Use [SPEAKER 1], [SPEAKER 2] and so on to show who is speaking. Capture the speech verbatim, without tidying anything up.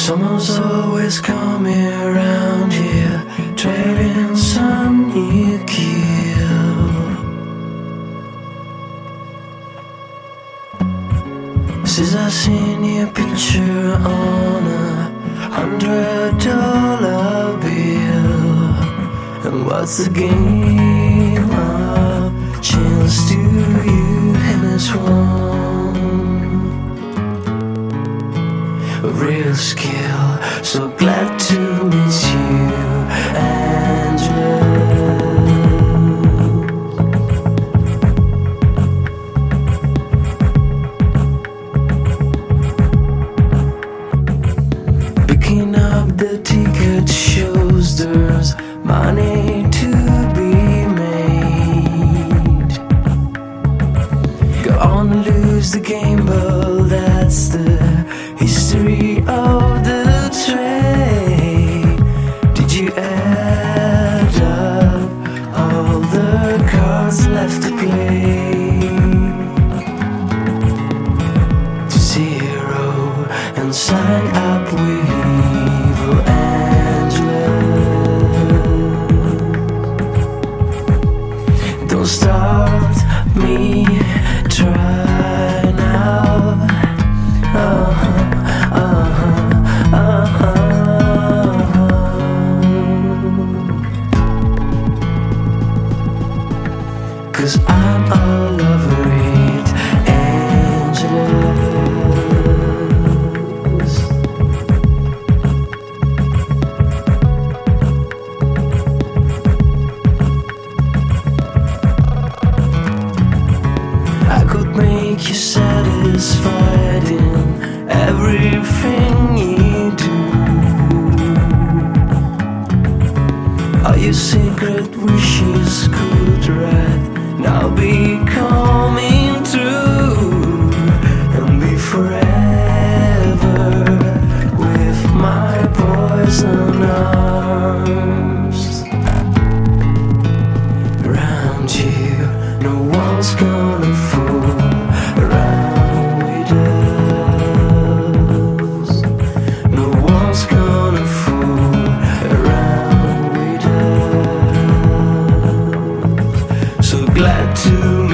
[SPEAKER 1] Someone's always coming around here, trading some new kill. Since I seen your picture on a hundred dollar bill, and what's the game of chance to you in this one? Real skill, so glad to meet you, Angela. Picking up the ticket shows there's money to be made. Go on, lose the game, but that's the history of the trade. Did you add up all the cards left to play to zero and sign up with evil Angela? Don't start me, try now. Uh-huh, uh-huh, uh-huh. Cause I'm all over it, Angela's. I could make you satisfied in everything you do. All your secret wishes could right now be coming true, and be forever with my poison arms around you. No one's gonna fool around with us. No one's gonna fool around with us. So glad to